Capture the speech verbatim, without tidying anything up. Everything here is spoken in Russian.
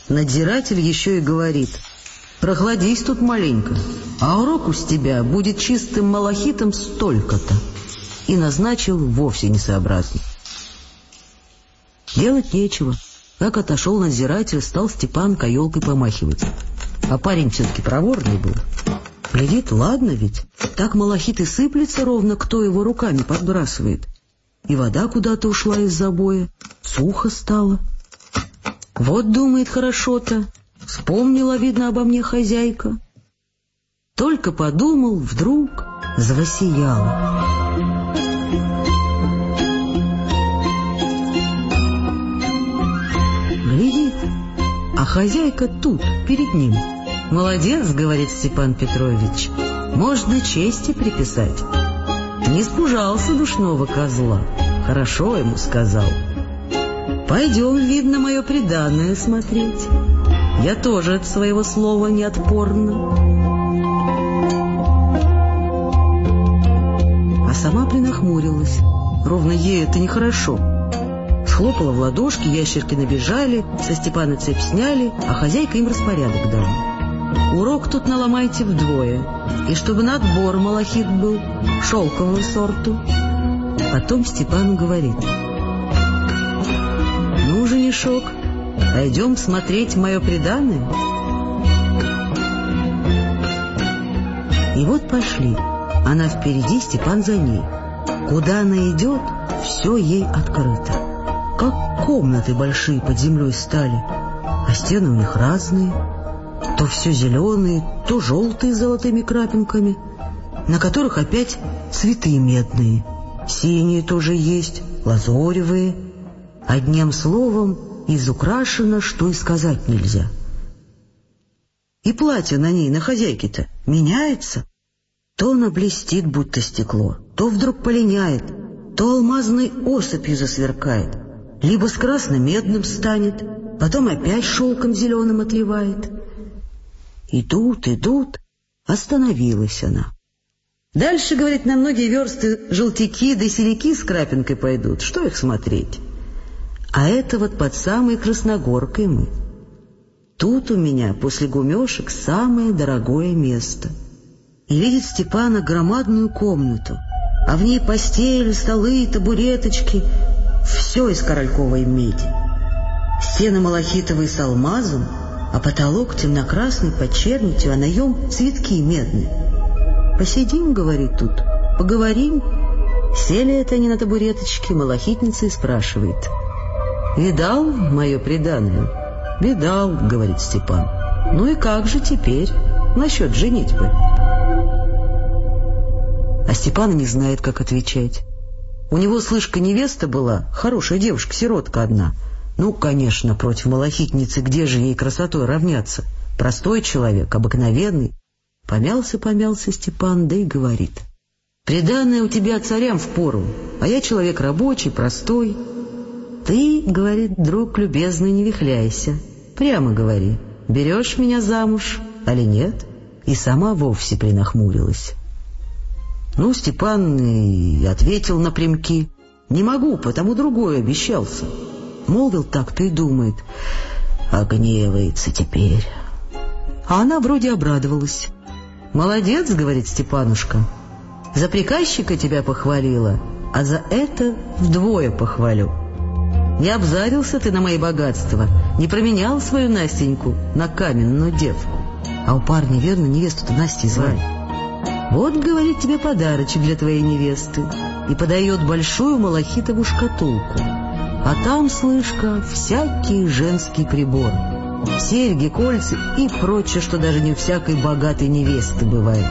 Надзиратель еще и говорит: прохладись тут маленько, а уроку с тебя будет чистым малахитом столько-то. И назначил вовсе несообразно. Делать нечего. Как отошел надзиратель, стал Степан каелкой помахивать. А парень все-таки проворный был. Глядит, ладно ведь, так малахит и сыплется ровно, кто его руками подбрасывает. И вода куда-то ушла из забоя, сухо стало. Вот, думает, хорошо-то, вспомнила, видно, обо мне хозяйка. Только подумал, вдруг завосияло. Глядит, а хозяйка тут, перед ним. «Молодец, — говорит Степан Петрович, — можно чести приписать. Не испужался душного козла, хорошо ему сказал. Пойдем, видно, мое приданое смотреть. Я тоже от своего слова не отпорна». А сама принахмурилась, ровно ей это нехорошо. Схлопала в ладошки, ящерки набежали, со Степана цепь сняли, а хозяйка им распорядок дала. Урок тут наломайте вдвое, и чтобы на отбор малахит был, шелкового сорту. Потом Степан говорит: ну, женишок, пойдем смотреть мое приданое. И вот пошли, она впереди, Степан за ней. Куда она идет, все ей открыто. Как комнаты большие под землей стали, а стены у них разные. То все зеленые, то желтые с золотыми крапинками, на которых опять цветы медные. Синие тоже есть, лазоревые. Одним словом, изукрашено, что и сказать нельзя. И платье на ней, на хозяйке-то, меняется. То оно блестит, будто стекло, то вдруг полиняет, то алмазной осыпью засверкает, либо с красно-медным станет, потом опять шелком зеленым отливает. Идут, идут, остановилась она. Дальше, говорит, на многие версты желтяки да селяки с крапинкой пойдут. Что их смотреть? А это вот под самой Красногоркой мы. Тут у меня после гумешек самое дорогое место. И видит Степана громадную комнату, а в ней постель, столы, табуреточки, все из корольковой меди. Стены малахитовые с алмазом, а потолок темно-красный под чернитью, а наем цветки медные. «Посидим, — говорит, — тут, поговорим». Сели это они на табуреточке, малахитница и спрашивает: «Видал мое приданое?» «Видал, — говорит Степан. — Ну и как же теперь насчет женитьбы?» А Степан не знает, как отвечать. У него, слышка, невеста была, хорошая девушка-сиротка одна. Ну, конечно, против малахитницы где же ей красотой равняться? Простой человек, обыкновенный. Помялся-помялся Степан, да и говорит: «Приданое у тебя царям впору, а я человек рабочий, простой. Ты, — говорит, — друг любезный, не вихляйся. Прямо говори, берешь меня замуж, али нет?» И сама вовсе принахмурилась. Ну, Степан и ответил напрямки: «Не могу, потому другой обещался». Молвил так-то и думает: огневается теперь. А она вроде обрадовалась. «Молодец, — говорит Степанушка, — за приказчика тебя похвалила, а за это вдвое похвалю. Не обзарился ты на мои богатства, не променял свою Настеньку на каменную девку». А у парня, верно, невесту-то Настей звали. «Вот, — говорит, — тебе подарочек для твоей невесты», и подает большую малахитовую шкатулку. А там, слышка, всякий женский прибор, серьги, кольца и прочее, что даже не у всякой богатой невесты бывает.